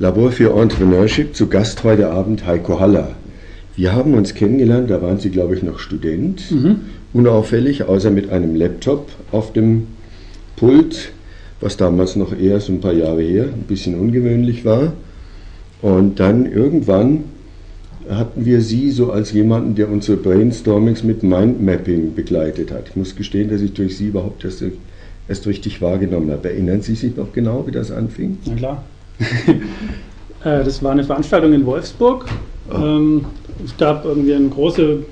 Labor für Entrepreneurship, zu Gast heute Abend Heiko Haller. Wir haben uns kennengelernt, da waren Sie, glaube ich, noch Student, unauffällig, außer mit einem Laptop auf dem Pult, was damals noch eher so ein paar Jahre her, ein bisschen ungewöhnlich war. Und dann irgendwann hatten wir Sie so als jemanden, der unsere Brainstormings mit Mindmapping begleitet hat. Ich muss gestehen, dass ich durch Sie überhaupt erst richtig wahrgenommen habe. Erinnern Sie sich noch genau, wie das anfing? Na klar. Das war eine Veranstaltung in Wolfsburg. Es gab irgendwie eine große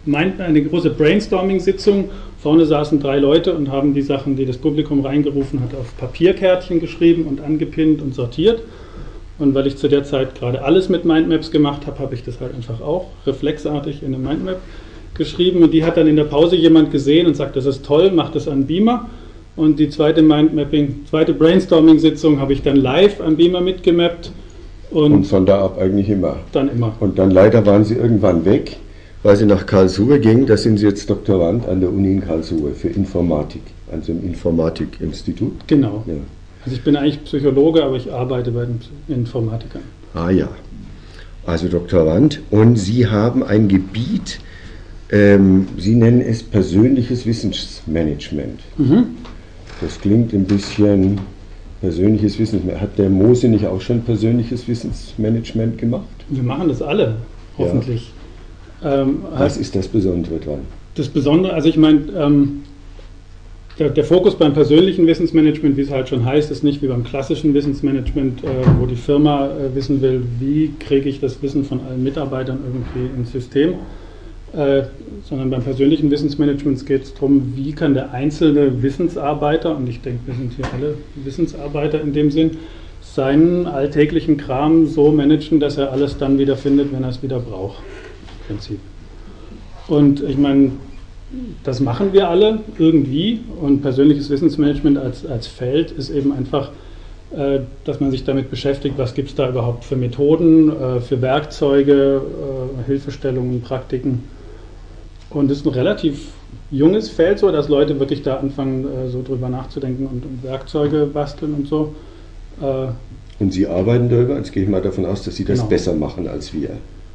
Brainstorming-Sitzung. Vorne saßen 3 Leute und haben die Sachen, die das Publikum reingerufen hat, auf Papierkärtchen geschrieben und angepinnt und sortiert. Und weil ich zu der Zeit gerade alles mit Mindmaps gemacht habe, habe ich das halt einfach auch reflexartig in eine Mindmap geschrieben. Und die hat dann in der Pause jemand gesehen und sagt, das ist toll, mach das an Beamer. Und die zweite Brainstorming-Sitzung habe ich dann live am Beamer mitgemappt. Und von da ab eigentlich immer? Dann immer. Und dann leider waren Sie irgendwann weg, weil Sie nach Karlsruhe gingen. Da sind Sie jetzt Doktorand an der Uni in Karlsruhe für Informatik, an so einem Informatikinstitut. Genau. Ja. Also ich bin eigentlich Psychologe, aber ich arbeite bei den Informatikern. Ah ja, also Doktorand. Und Sie haben ein Gebiet, Sie nennen es persönliches Wissensmanagement. Das klingt ein bisschen persönliches Wissensmanagement. Hat der Mose nicht auch schon persönliches Wissensmanagement gemacht? Wir machen das alle, hoffentlich. Ja. Was ist das Besondere dran? Das Besondere, also ich meine, der Fokus beim persönlichen Wissensmanagement, wie es halt schon heißt, ist nicht wie beim klassischen Wissensmanagement, wo die Firma wissen will, wie kriege ich das Wissen von allen Mitarbeitern irgendwie ins System, sondern beim persönlichen Wissensmanagement geht es darum, wie kann der einzelne Wissensarbeiter, und ich denke, wir sind hier alle Wissensarbeiter in dem Sinn, seinen alltäglichen Kram so managen, dass er alles dann wieder findet, wenn er es wieder braucht, im Prinzip. Und ich meine, das machen wir alle irgendwie, und persönliches Wissensmanagement als Feld ist eben einfach, dass man sich damit beschäftigt, was gibt es da überhaupt für Methoden, für Werkzeuge, Hilfestellungen, Praktiken. Und es ist ein relativ junges Feld, so dass Leute wirklich da anfangen, so drüber nachzudenken und Werkzeuge basteln und so. Und Sie arbeiten darüber, jetzt gehe ich mal davon aus, dass Sie das besser machen als wir.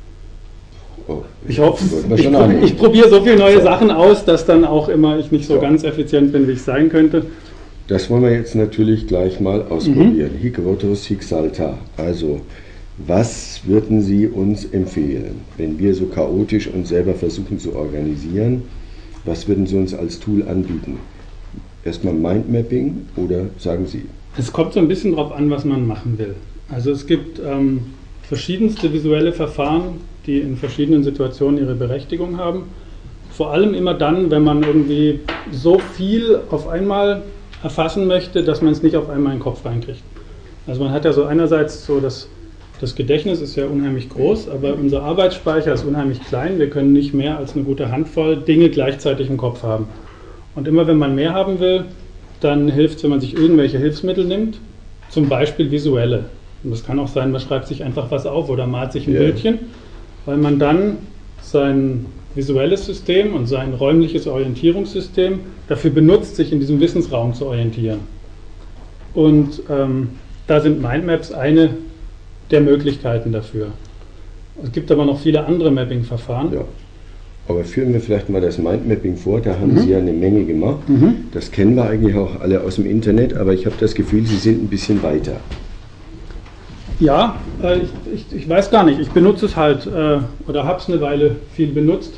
Oh, ich hoffe, ich probiere so viele neue Sachen aus, dass dann auch immer ich nicht so ganz effizient bin, wie ich sein könnte. Das wollen wir jetzt natürlich gleich mal ausprobieren. Hic Votus, hic salta. Also, was würden Sie uns empfehlen, wenn wir so chaotisch uns selber versuchen zu organisieren? Was würden Sie uns als Tool anbieten? Erstmal Mindmapping oder sagen Sie? Es kommt so ein bisschen drauf an, was man machen will. Also es gibt verschiedenste visuelle Verfahren, die in verschiedenen Situationen ihre Berechtigung haben. Vor allem immer dann, wenn man irgendwie so viel auf einmal erfassen möchte, dass man es nicht auf einmal in den Kopf reinkriegt. Also man hat ja so einerseits so das Gedächtnis ist ja unheimlich groß, aber unser Arbeitsspeicher ist unheimlich klein. Wir können nicht mehr als eine gute Handvoll Dinge gleichzeitig im Kopf haben. Und immer wenn man mehr haben will, dann hilft es, wenn man sich irgendwelche Hilfsmittel nimmt, zum Beispiel visuelle. Und das kann auch sein, man schreibt sich einfach was auf oder malt sich ein Bildchen, weil man dann sein visuelles System und sein räumliches Orientierungssystem dafür benutzt, sich in diesem Wissensraum zu orientieren. Und da sind Mindmaps eine der Möglichkeiten dafür. Es gibt aber noch viele andere Mapping-Verfahren. Ja. Aber führen wir vielleicht mal das Mindmapping vor, da haben Sie ja eine Menge gemacht. Das kennen wir eigentlich auch alle aus dem Internet, aber ich habe das Gefühl, Sie sind ein bisschen weiter. Ja, ich weiß gar nicht. Ich benutze es halt oder habe es eine Weile viel benutzt.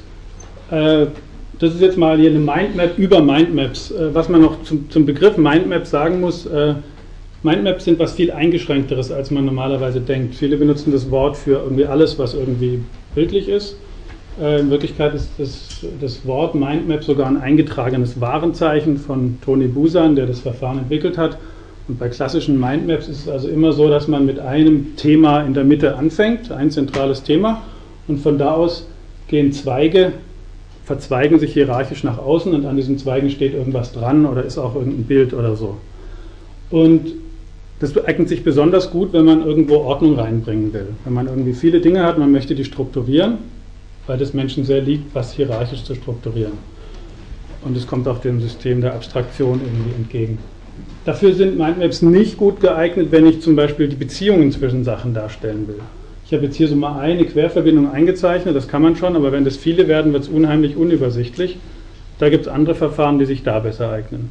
Das ist jetzt mal hier eine Mindmap über Mindmaps. Was man noch zum Begriff Mindmap sagen muss, Mindmaps sind was viel eingeschränkteres, als man normalerweise denkt. Viele benutzen das Wort für irgendwie alles, was irgendwie bildlich ist. In Wirklichkeit ist das Wort Mindmap sogar ein eingetragenes Warenzeichen von Tony Buzan, der das Verfahren entwickelt hat. Und bei klassischen Mindmaps ist es also immer so, dass man mit einem Thema in der Mitte anfängt, ein zentrales Thema, und von da aus gehen Zweige, verzweigen sich hierarchisch nach außen, und an diesen Zweigen steht irgendwas dran oder ist auch irgendein Bild oder so. Und das eignet sich besonders gut, wenn man irgendwo Ordnung reinbringen will. Wenn man irgendwie viele Dinge hat, man möchte die strukturieren, weil das Menschen sehr liegt, was hierarchisch zu strukturieren. Und es kommt auch dem System der Abstraktion irgendwie entgegen. Dafür sind Mindmaps nicht gut geeignet, wenn ich zum Beispiel die Beziehungen zwischen Sachen darstellen will. Ich habe jetzt hier so mal eine Querverbindung eingezeichnet, das kann man schon, aber wenn das viele werden, wird es unheimlich unübersichtlich. Da gibt es andere Verfahren, die sich da besser eignen.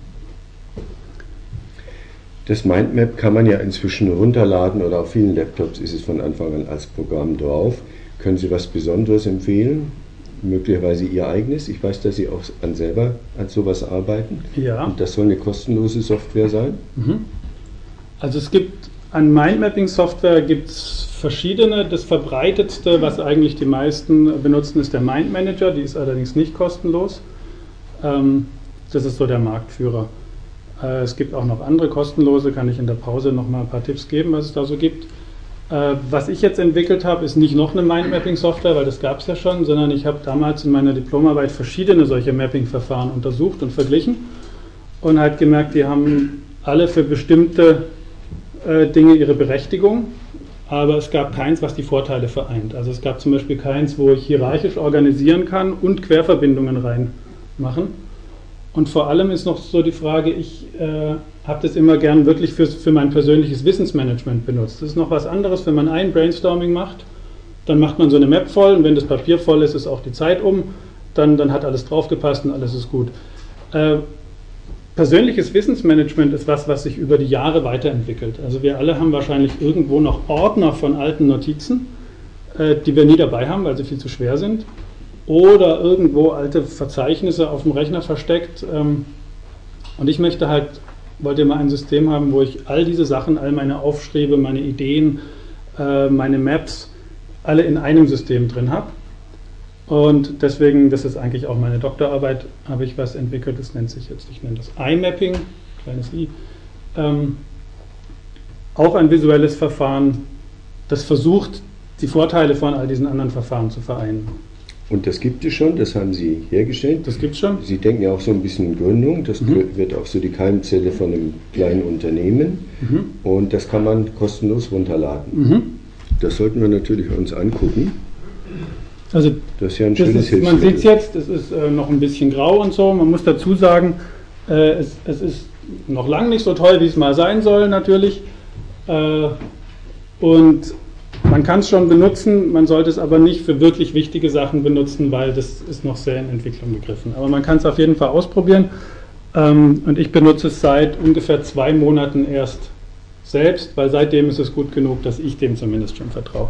Das Mindmap kann man ja inzwischen runterladen oder auf vielen Laptops ist es von Anfang an als Programm drauf. Können Sie was Besonderes empfehlen? Möglicherweise Ihr eigenes? Ich weiß, dass Sie auch selber an sowas arbeiten. Ja. Und das soll eine kostenlose Software sein? Also es gibt an Mindmapping-Software gibt es verschiedene. Das verbreitetste, was eigentlich die meisten benutzen, ist der Mind Manager. Die ist allerdings nicht kostenlos. Das ist so der Marktführer. Es gibt auch noch andere kostenlose, kann ich in der Pause noch mal ein paar Tipps geben, was es da so gibt. Was ich jetzt entwickelt habe, ist nicht noch eine Mindmapping-Software, weil das gab es ja schon, sondern ich habe damals in meiner Diplomarbeit verschiedene solche Mapping-Verfahren untersucht und verglichen und halt gemerkt, die haben alle für bestimmte Dinge ihre Berechtigung, aber es gab keins, was die Vorteile vereint. Also es gab zum Beispiel keins, wo ich hierarchisch organisieren kann und Querverbindungen reinmachen. Und vor allem ist noch so die Frage, ich habe das immer gern wirklich für mein persönliches Wissensmanagement benutzt. Das ist noch was anderes, wenn man ein Brainstorming macht, dann macht man so eine Map voll und wenn das Papier voll ist, ist auch die Zeit um, dann hat alles draufgepasst und alles ist gut. Persönliches Wissensmanagement ist was sich über die Jahre weiterentwickelt. Also wir alle haben wahrscheinlich irgendwo noch Ordner von alten Notizen, die wir nie dabei haben, weil sie viel zu schwer sind. Oder irgendwo alte Verzeichnisse auf dem Rechner versteckt. Und ich wollte mal ein System haben, wo ich all diese Sachen, all meine Aufschriebe, meine Ideen, meine Maps, alle in einem System drin habe. Und deswegen, das ist eigentlich auch meine Doktorarbeit, habe ich was entwickelt, das nennt sich jetzt, ich nenne das iMapping, kleines i. Auch ein visuelles Verfahren, das versucht, die Vorteile von all diesen anderen Verfahren zu vereinen. Und das gibt es schon, das haben Sie hergestellt. Das gibt es schon. Sie denken ja auch so ein bisschen in Gründung, das wird auch so die Keimzelle von einem kleinen Unternehmen und das kann man kostenlos runterladen. Das sollten wir natürlich uns angucken. Also das ist ja ein schönes Hilfsmittel. Man sieht es jetzt, es ist noch ein bisschen grau und so. Man muss dazu sagen, es ist noch lange nicht so toll, wie es mal sein soll natürlich. Und man kann es schon benutzen, man sollte es aber nicht für wirklich wichtige Sachen benutzen, weil das ist noch sehr in Entwicklung begriffen. Aber man kann es auf jeden Fall ausprobieren und ich benutze es seit ungefähr 2 Monaten erst selbst, weil seitdem ist es gut genug, dass ich dem zumindest schon vertraue.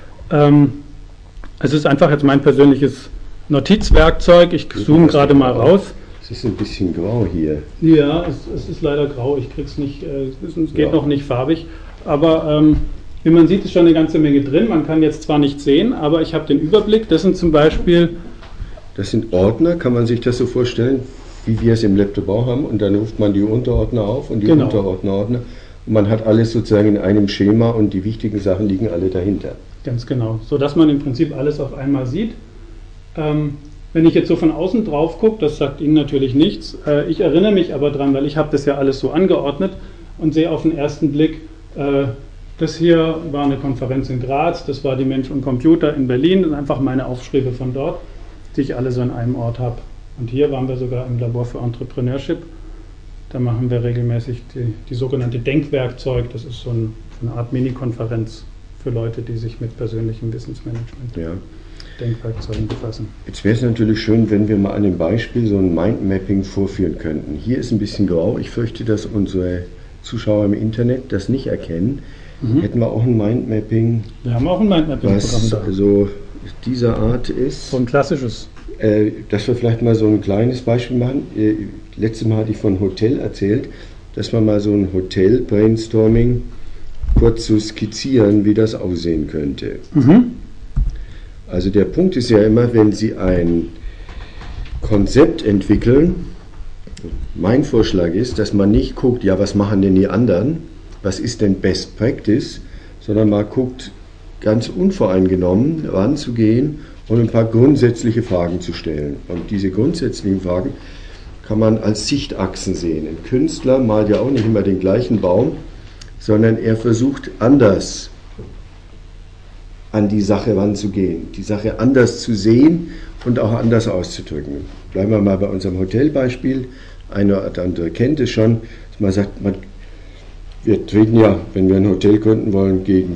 Es ist einfach jetzt mein persönliches Notizwerkzeug, ich zoome gerade mal raus. Es ist ein bisschen grau hier. Ja, es ist leider grau, ich krieg's nicht, es geht noch nicht farbig, aber wie man sieht, ist schon eine ganze Menge drin. Man kann jetzt zwar nicht sehen, aber ich habe den Überblick. Das sind zum Beispiel... Das sind Ordner, kann man sich das so vorstellen, wie wir es im Laptop auch haben. Und dann ruft man die Unterordner auf und die Unterordner. Und man hat alles sozusagen in einem Schema und die wichtigen Sachen liegen alle dahinter. Ganz genau, sodass man im Prinzip alles auf einmal sieht. Wenn ich jetzt so von außen drauf gucke, das sagt Ihnen natürlich nichts. Ich erinnere mich aber dran, weil ich habe das ja alles so angeordnet und sehe auf den ersten Blick... Das hier war eine Konferenz in Graz, das war die Mensch und Computer in Berlin und einfach meine Aufschriebe von dort, die ich alle so in einem Ort habe. Und hier waren wir sogar im Labor für Entrepreneurship. Da machen wir regelmäßig die sogenannte Denkwerkzeug. Das ist so eine Art Mini-Konferenz für Leute, die sich mit persönlichem Wissensmanagement, Denkwerkzeugen befassen. Jetzt wäre es natürlich schön, wenn wir mal an dem Beispiel so ein Mindmapping vorführen könnten. Hier ist ein bisschen grau. Ich fürchte, dass unsere Zuschauer im Internet das nicht erkennen. Hätten wir auch ein Mindmapping. Wir haben auch ein Mindmapping-Programm da. Also dieser Art ist. So ein klassisches. Dass wir vielleicht mal so ein kleines Beispiel machen. Letztes Mal hatte ich von Hotel erzählt, dass wir mal so ein Hotel-Brainstorming kurz so skizzieren, wie das aussehen könnte. Also der Punkt ist ja immer, wenn Sie ein Konzept entwickeln, mein Vorschlag ist, dass man nicht guckt, ja, was machen denn die anderen? Was ist denn Best Practice, sondern man guckt ganz unvoreingenommen ranzugehen und ein paar grundsätzliche Fragen zu stellen. Und diese grundsätzlichen Fragen kann man als Sichtachsen sehen. Ein Künstler malt ja auch nicht immer den gleichen Baum, sondern er versucht anders an die Sache ranzugehen, die Sache anders zu sehen und auch anders auszudrücken. Bleiben wir mal bei unserem Hotelbeispiel. eine oder andere kennt es schon, dass man sagt, wir treten ja, wenn wir ein Hotel gründen wollen, gegen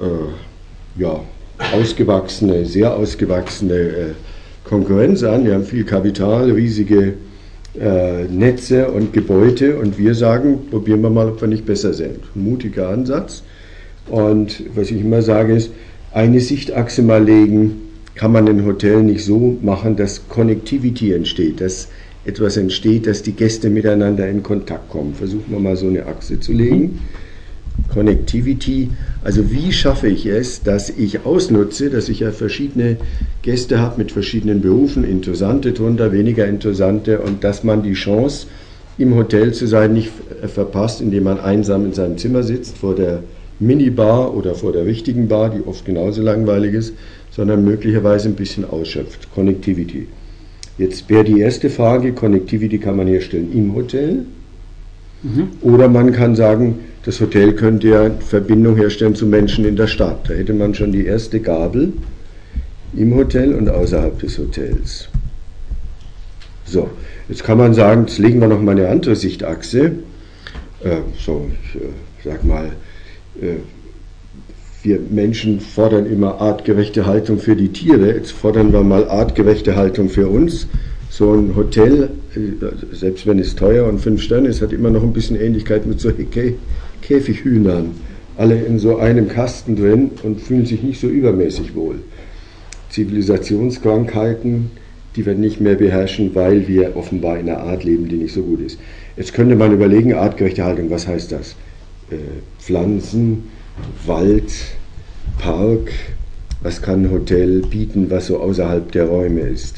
ausgewachsene, sehr ausgewachsene Konkurrenz an. Wir haben viel Kapital, riesige Netze und Gebäude und wir sagen, probieren wir mal, ob wir nicht besser sind. Ein mutiger Ansatz. Und was ich immer sage ist, eine Sichtachse mal legen, kann man ein Hotel nicht so machen, dass Connectivity entsteht, dass etwas entsteht, dass die Gäste miteinander in Kontakt kommen. Versuchen wir mal so eine Achse zu legen. Connectivity, also wie schaffe ich es, dass ich ausnutze, dass ich ja verschiedene Gäste habe mit verschiedenen Berufen, interessante drunter, weniger interessante, und dass man die Chance, im Hotel zu sein, nicht verpasst, indem man einsam in seinem Zimmer sitzt, vor der Minibar oder vor der richtigen Bar, die oft genauso langweilig ist, sondern möglicherweise ein bisschen ausschöpft. Connectivity. Jetzt wäre die erste Frage, Connectivity kann man herstellen im Hotel, oder man kann sagen, das Hotel könnte ja Verbindung herstellen zu Menschen in der Stadt. Da hätte man schon die erste Gabel im Hotel und außerhalb des Hotels. So, jetzt kann man sagen, jetzt legen wir noch mal eine andere Sichtachse. Ich sag mal, wir Menschen fordern immer artgerechte Haltung für die Tiere, jetzt fordern wir mal artgerechte Haltung für uns. So ein Hotel, selbst wenn es teuer und 5 Sterne ist, hat immer noch ein bisschen Ähnlichkeit mit solchen Käfighühnern. Alle in so einem Kasten drin und fühlen sich nicht so übermäßig wohl. Zivilisationskrankheiten, die wir nicht mehr beherrschen, weil wir offenbar in einer Art leben, die nicht so gut ist. Jetzt könnte man überlegen, artgerechte Haltung, was heißt das? Pflanzen, Wald, Park, was kann ein Hotel bieten, was so außerhalb der Räume ist?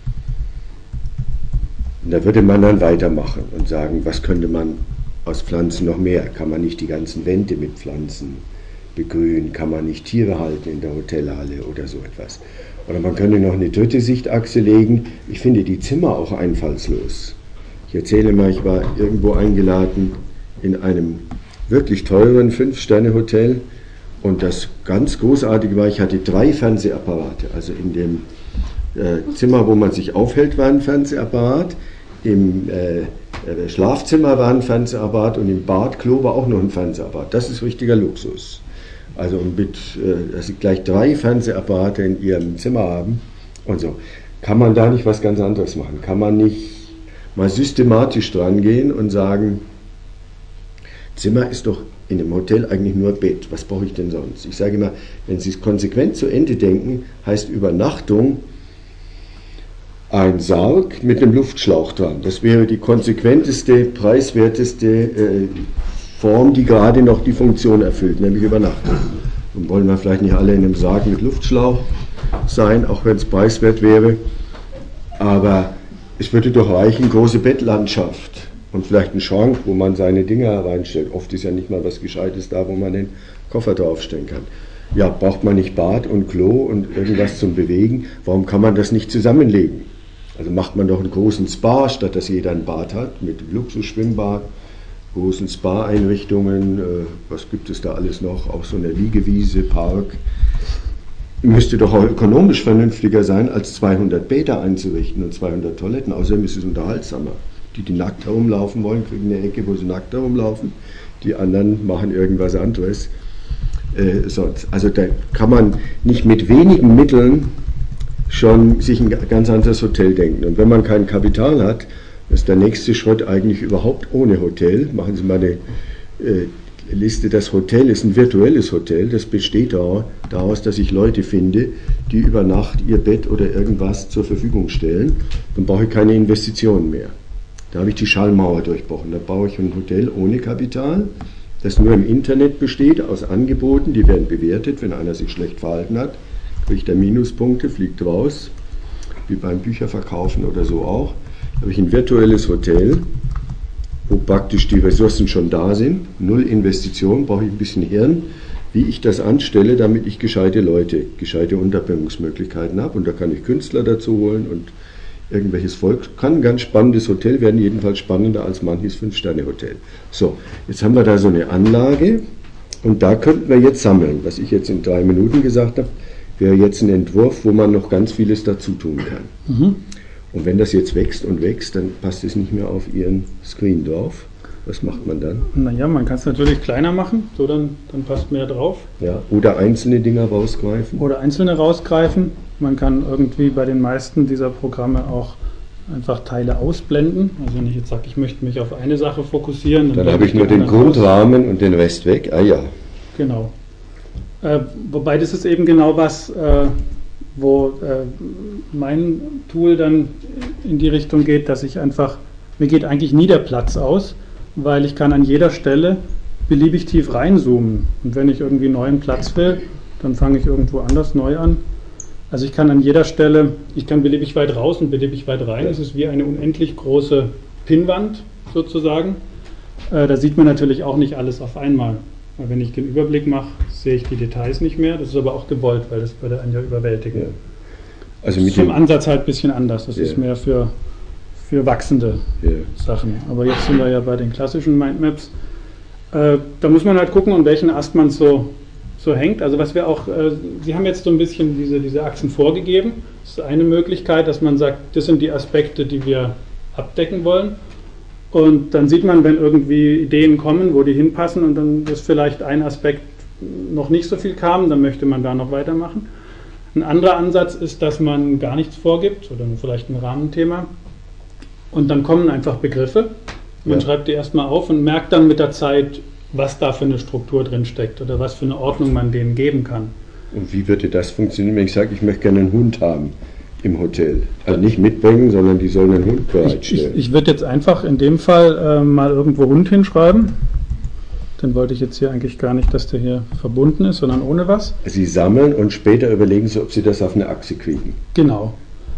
Und da würde man dann weitermachen und sagen, was könnte man aus Pflanzen noch mehr? Kann man nicht die ganzen Wände mit Pflanzen begrünen? Kann man nicht Tiere halten in der Hotelhalle oder so etwas? Oder man könnte noch eine dritte Sichtachse legen. Ich finde die Zimmer auch einfallslos. Ich erzähle mal, ich war irgendwo eingeladen in einem wirklich teuren 5-Sterne-Hotel und das ganz Großartige war, ich hatte 3 Fernsehapparate. Also in dem Zimmer, wo man sich aufhält, war ein Fernsehapparat, im Schlafzimmer war ein Fernsehapparat und im Badklo war auch noch ein Fernsehapparat. Das ist richtiger Luxus. Also dass Sie gleich 3 Fernsehapparate in Ihrem Zimmer haben und so. Kann man da nicht was ganz anderes machen? Kann man nicht mal systematisch dran gehen und sagen, Zimmer ist doch in einem Hotel eigentlich nur Bett. Was brauche ich denn sonst? Ich sage immer, wenn Sie es konsequent zu Ende denken, heißt Übernachtung ein Sarg mit einem Luftschlauch dran. Das wäre die konsequenteste, preiswerteste Form, die gerade noch die Funktion erfüllt, nämlich Übernachtung. Nun wollen wir vielleicht nicht alle in einem Sarg mit Luftschlauch sein, auch wenn es preiswert wäre, aber es würde doch reichen, große Bettlandschaft und vielleicht ein Schrank, wo man seine Dinger reinstellt. Oft ist ja nicht mal was Gescheites da, wo man den Koffer draufstellen kann. Ja, braucht man nicht Bad und Klo und irgendwas zum Bewegen? Warum kann man das nicht zusammenlegen? Also macht man doch einen großen Spa, statt dass jeder ein Bad hat, mit Luxusschwimmbad, großen Spa-Einrichtungen, was gibt es da alles noch? Auch so eine Liegewiese, Park. Müsste doch auch ökonomisch vernünftiger sein, als 200 Bäder einzurichten und 200 Toiletten. Außerdem ist es unterhaltsamer. Die nackt herumlaufen wollen, kriegen eine Ecke, wo sie nackt herumlaufen. Die anderen machen irgendwas anderes. Sonst. Also da kann man nicht mit wenigen Mitteln schon sich ein ganz anderes Hotel denken. Und wenn man kein Kapital hat, ist der nächste Schritt eigentlich überhaupt ohne Hotel. Machen Sie mal eine Liste. Das Hotel ist ein virtuelles Hotel. Das besteht daraus, dass ich Leute finde, die über Nacht ihr Bett oder irgendwas zur Verfügung stellen. Dann brauche ich keine Investitionen mehr. Da habe ich die Schallmauer durchbrochen. Da baue ich ein Hotel ohne Kapital, das nur im Internet besteht, aus Angeboten, die werden bewertet. Wenn einer sich schlecht verhalten hat, kriegt er Minuspunkte, fliegt raus, wie beim Bücherverkaufen oder so auch. Da habe ich ein virtuelles Hotel, wo praktisch die Ressourcen schon da sind, 0 Investition, brauche ich ein bisschen Hirn, wie ich das anstelle, damit ich gescheite Leute, gescheite Unterbringungsmöglichkeiten habe. Und da kann ich Künstler dazu holen und irgendwelches Volk. Kann ein ganz spannendes Hotel werden, jedenfalls spannender als manches 5-Sterne-Hotel. So, jetzt haben wir da so eine Anlage und da könnten wir jetzt sammeln. Was ich jetzt in 3 Minuten gesagt habe, wäre jetzt ein Entwurf, wo man noch ganz vieles dazu tun kann. Und wenn das jetzt wächst und wächst, dann passt es nicht mehr auf Ihren Screen drauf. Was macht man dann? Naja, man kann es natürlich kleiner machen, so dann passt mehr drauf. Ja, oder einzelne Dinger rausgreifen. Oder einzelne rausgreifen. Man kann irgendwie bei den meisten dieser Programme auch einfach Teile ausblenden. Also wenn ich jetzt sage, ich möchte mich auf eine Sache fokussieren. Dann habe ich nur den Grundrahmen und den Rest weg. Ah ja. Genau. Wobei das ist eben genau was, wo mein Tool dann in die Richtung geht, dass ich einfach, mir geht eigentlich nie der Platz aus, weil ich kann an jeder Stelle beliebig tief reinzoomen. Und wenn ich irgendwie neuen Platz will, dann fange ich irgendwo anders neu an. Also ich kann an jeder Stelle, ich kann beliebig weit raus und beliebig weit rein. Es ist wie eine unendlich große Pinnwand sozusagen. Da sieht man natürlich auch nicht alles auf einmal. Weil wenn ich den Überblick mache, sehe ich die Details nicht mehr. Das ist aber auch gewollt, weil das würde einen ja überwältigen. Ja. Also mit dem Ansatz halt ein bisschen anders. Das ist mehr für wachsende Sachen. Aber jetzt sind wir ja bei den klassischen Mindmaps. Da muss man halt gucken, an welchen Ast man so hängt. Also was wir auch, Sie haben jetzt so ein bisschen diese Achsen vorgegeben. Das ist eine Möglichkeit, dass man sagt, das sind die Aspekte, die wir abdecken wollen. Und dann sieht man, wenn irgendwie Ideen kommen, wo die hinpassen und dann ist vielleicht ein Aspekt noch nicht so viel kam, dann möchte man da noch weitermachen. Ein anderer Ansatz ist, dass man gar nichts vorgibt oder vielleicht ein Rahmenthema und dann kommen einfach Begriffe. Man schreibt die erstmal auf und merkt dann mit der Zeit, was da für eine Struktur drin steckt oder was für eine Ordnung man denen geben kann. Und wie würde das funktionieren, wenn ich sage, ich möchte gerne einen Hund haben im Hotel? Also nicht mitbringen, sondern die sollen einen Hund bereitstellen. Ich würde jetzt einfach in dem Fall mal irgendwo Hund hinschreiben. Den wollte ich jetzt hier eigentlich gar nicht, dass der hier verbunden ist, sondern ohne was. Sie sammeln und später überlegen Sie, ob Sie das auf eine Achse kriegen. Genau.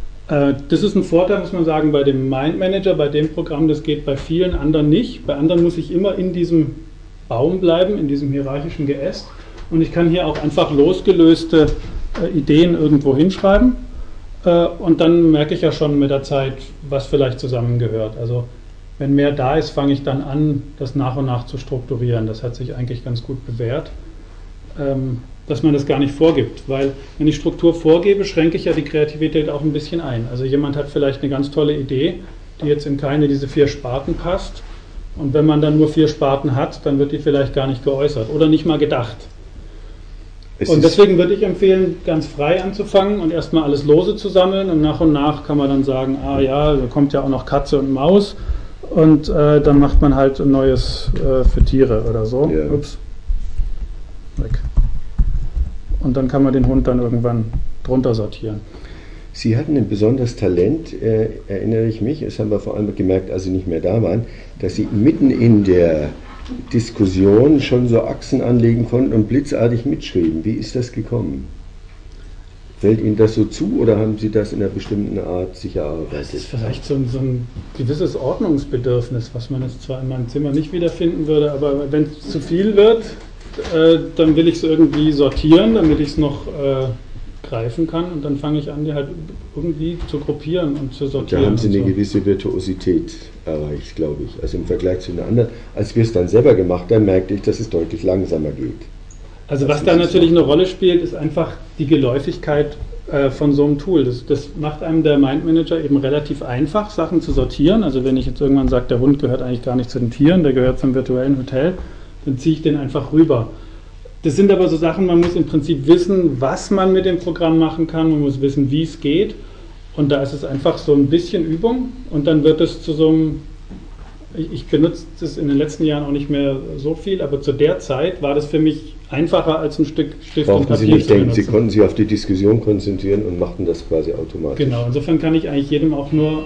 Das ist ein Vorteil, muss man sagen, bei dem Mind Manager, bei dem Programm, das geht bei vielen anderen nicht. Bei anderen muss ich immer in diesem Baum bleiben, in diesem hierarchischen Geäst. Und ich kann hier auch einfach losgelöste Ideen irgendwo hinschreiben. Und dann merke ich ja schon mit der Zeit, was vielleicht zusammengehört. Also wenn mehr da ist, fange ich dann an, das nach und nach zu strukturieren. Das hat sich eigentlich ganz gut bewährt, dass man das gar nicht vorgibt. Weil wenn ich Struktur vorgebe, schränke ich ja die Kreativität auch ein bisschen ein. Also jemand hat vielleicht eine ganz tolle Idee, die jetzt in keine dieser 4 Sparten passt. Und wenn man dann nur 4 Sparten hat, dann wird die vielleicht gar nicht geäußert oder nicht mal gedacht. Und deswegen würde ich empfehlen, ganz frei anzufangen und erstmal alles lose zu sammeln und nach kann man dann sagen, ah ja, da kommt ja auch noch Katze und Maus und dann macht man halt ein neues für Tiere oder so. Ja. Ups. Weg. Und dann kann man den Hund dann irgendwann drunter sortieren. Sie hatten ein besonderes Talent, erinnere ich mich, das haben wir vor allem gemerkt, als Sie nicht mehr da waren, dass Sie mitten in der Diskussion schon so Achsen anlegen konnten und blitzartig mitschrieben. Wie ist das gekommen? Fällt Ihnen das so zu oder haben Sie das in einer bestimmten Art sich erarbeitet? Das ist vielleicht so ein gewisses Ordnungsbedürfnis, was man jetzt zwar in meinem Zimmer nicht wiederfinden würde, aber wenn es zu viel wird, dann will ich es irgendwie sortieren, damit ich es noch greifen kann und dann fange ich an, die halt irgendwie zu gruppieren und zu sortieren. Da haben Sie eine gewisse Virtuosität erreicht, glaube ich. Also im Vergleich zu den anderen. Als wir es dann selber gemacht haben, merkte ich, dass es deutlich langsamer geht. Also was da natürlich eine Rolle spielt, ist einfach die Geläufigkeit von so einem Tool. Das macht einem der Mind Manager eben relativ einfach, Sachen zu sortieren. Also wenn ich jetzt irgendwann sage, der Hund gehört eigentlich gar nicht zu den Tieren, der gehört zum virtuellen Hotel, dann ziehe ich den einfach rüber. Das sind aber so Sachen, man muss im Prinzip wissen, was man mit dem Programm machen kann, man muss wissen, wie es geht. Und da ist es einfach so ein bisschen Übung und dann wird es zu so einem, ich benutze das in den letzten Jahren auch nicht mehr so viel, aber zu der Zeit war das für mich einfacher als ein Stück Stift und Papier Sie nicht zu denken, benutzen. Sie konnten sich auf die Diskussion konzentrieren und machten das quasi automatisch. Genau, insofern kann ich eigentlich jedem auch nur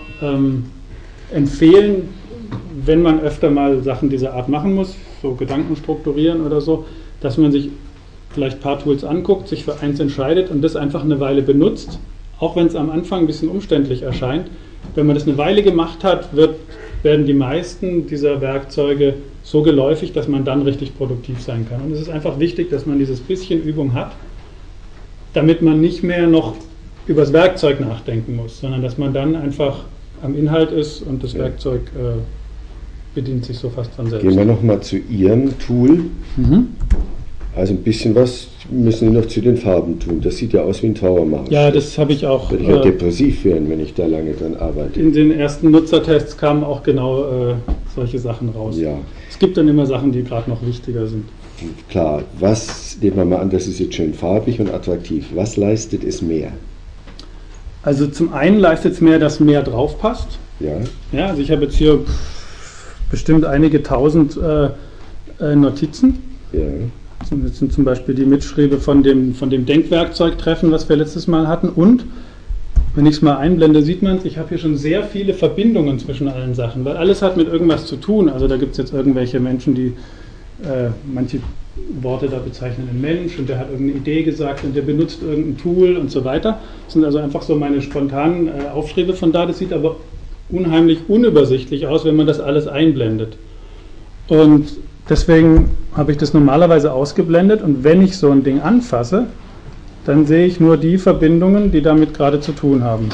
empfehlen, wenn man öfter mal Sachen dieser Art machen muss, so Gedanken strukturieren oder so, dass man sich vielleicht ein paar Tools anguckt, sich für eins entscheidet und das einfach eine Weile benutzt, auch wenn es am Anfang ein bisschen umständlich erscheint. Wenn man das eine Weile gemacht hat, werden die meisten dieser Werkzeuge so geläufig, dass man dann richtig produktiv sein kann. Und es ist einfach wichtig, dass man dieses bisschen Übung hat, damit man nicht mehr noch über das Werkzeug nachdenken muss, sondern dass man dann einfach am Inhalt ist und das Werkzeug bedient sich so fast von selbst. Gehen wir nochmal zu Ihrem Tool. Also ein bisschen was müssen Sie noch zu den Farben tun. Das sieht ja aus wie ein Trauermarsch. Ja, das habe ich auch. Würde ich ja depressiv werden, wenn ich da lange dran arbeite. In den ersten Nutzertests kamen auch genau solche Sachen raus. Ja. Es gibt dann immer Sachen, die gerade noch wichtiger sind. Klar, nehmen wir mal an, das ist jetzt schön farbig und attraktiv. Was leistet es mehr? Also zum einen leistet es mehr, dass mehr drauf passt. Ja. Ja, also ich habe jetzt hier bestimmt einige tausend Notizen. Ja. Das sind zum Beispiel die Mitschriebe von dem Denkwerkzeugtreffen, was wir letztes Mal hatten. Und, wenn ich es mal einblende, sieht man es, ich habe hier schon sehr viele Verbindungen zwischen allen Sachen, weil alles hat mit irgendwas zu tun. Also da gibt es jetzt irgendwelche Menschen, die manche Worte da bezeichnen einen Mensch und der hat irgendeine Idee gesagt und der benutzt irgendein Tool und so weiter. Das sind also einfach so meine spontanen Aufschriebe von da. Das sieht aber unheimlich unübersichtlich aus, wenn man das alles einblendet. Und deswegen habe ich das normalerweise ausgeblendet und wenn ich so ein Ding anfasse, dann sehe ich nur die Verbindungen, die damit gerade zu tun haben.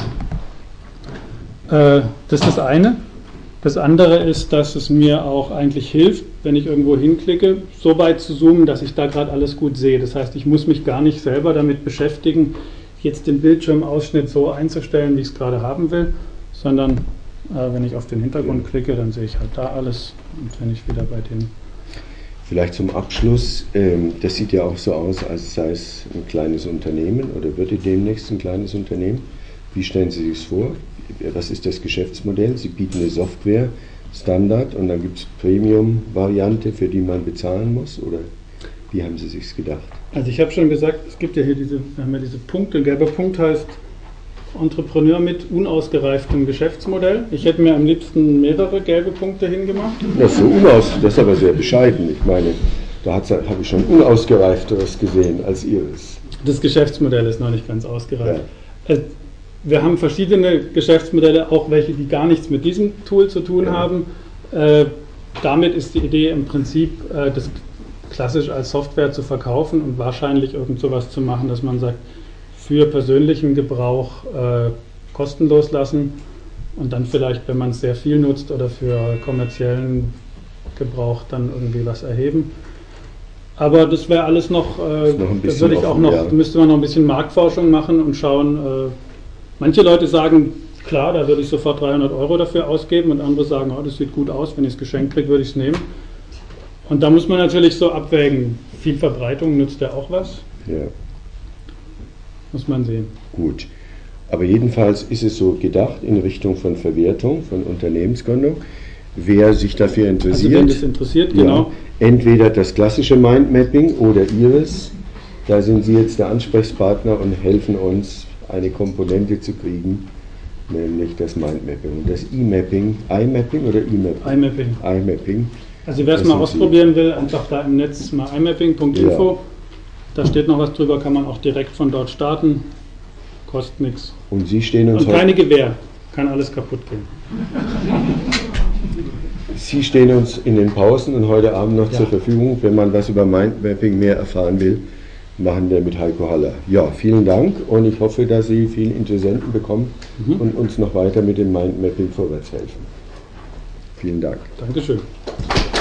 Das ist das eine. Das andere ist, dass es mir auch eigentlich hilft, wenn ich irgendwo hinklicke, so weit zu zoomen, dass ich da gerade alles gut sehe. Das heißt, ich muss mich gar nicht selber damit beschäftigen, jetzt den Bildschirmausschnitt so einzustellen, wie ich es gerade haben will, sondern wenn ich auf den Hintergrund klicke, dann sehe ich halt da alles und wenn ich wieder bei den... Vielleicht zum Abschluss, das sieht ja auch so aus, als sei es ein kleines Unternehmen oder würde demnächst ein kleines Unternehmen. Wie stellen Sie sich das vor? Was ist das Geschäftsmodell? Sie bieten eine Software, Standard, und dann gibt es Premium-Variante, für die man bezahlen muss? Oder wie haben Sie sich gedacht? Also ich habe schon gesagt, es gibt ja hier wir haben ja diese Punkte. Ein gelber Punkt heißt Entrepreneur mit unausgereiftem Geschäftsmodell. Ich hätte mir am liebsten mehrere gelbe Punkte hingemacht. Das ist aber sehr bescheiden. Ich meine, da habe ich schon unausgereifteres gesehen als Ihres. Das Geschäftsmodell ist noch nicht ganz ausgereift. Ja. Wir haben verschiedene Geschäftsmodelle, auch welche, die gar nichts mit diesem Tool zu tun haben. Damit ist die Idee im Prinzip, das klassisch als Software zu verkaufen und wahrscheinlich irgend sowas zu machen, dass man sagt, für persönlichen Gebrauch kostenlos lassen und dann vielleicht, wenn man es sehr viel nutzt oder für kommerziellen Gebrauch, dann irgendwie was erheben. Aber das wäre alles noch, da würde ich auch noch, ja. Müsste man noch ein bisschen Marktforschung machen und schauen. Manche Leute sagen, klar, da würde ich sofort 300 € dafür ausgeben und andere sagen, oh, das sieht gut aus, wenn ich es geschenkt kriege, würde ich es nehmen. Und da muss man natürlich so abwägen, viel Verbreitung nützt ja auch was. Ja. Muss man sehen. Gut. Aber jedenfalls ist es so gedacht in Richtung von Verwertung, von Unternehmensgründung. Wer sich dafür interessiert, also wenn das interessiert, genau. Ja, entweder das klassische Mindmapping oder Ihres, da sind Sie jetzt der Ansprechpartner und helfen uns, eine Komponente zu kriegen, nämlich das Mindmapping. Und das E-Mapping, iMapping oder E-Mapping? iMapping. Also wer es mal ausprobieren will, einfach da im Netz mal iMapping.info. Ja. Da steht noch was drüber, kann man auch direkt von dort starten. Kostet nichts. Und Sie stehen uns und keine Gewähr, kann alles kaputt gehen. Sie stehen uns in den Pausen und heute Abend noch zur Verfügung. Wenn man was über Mindmapping mehr erfahren will, machen wir mit Heiko Haller. Ja, vielen Dank und ich hoffe, dass Sie viele Interessenten bekommen und uns noch weiter mit dem Mindmapping vorwärts helfen. Vielen Dank. Dankeschön.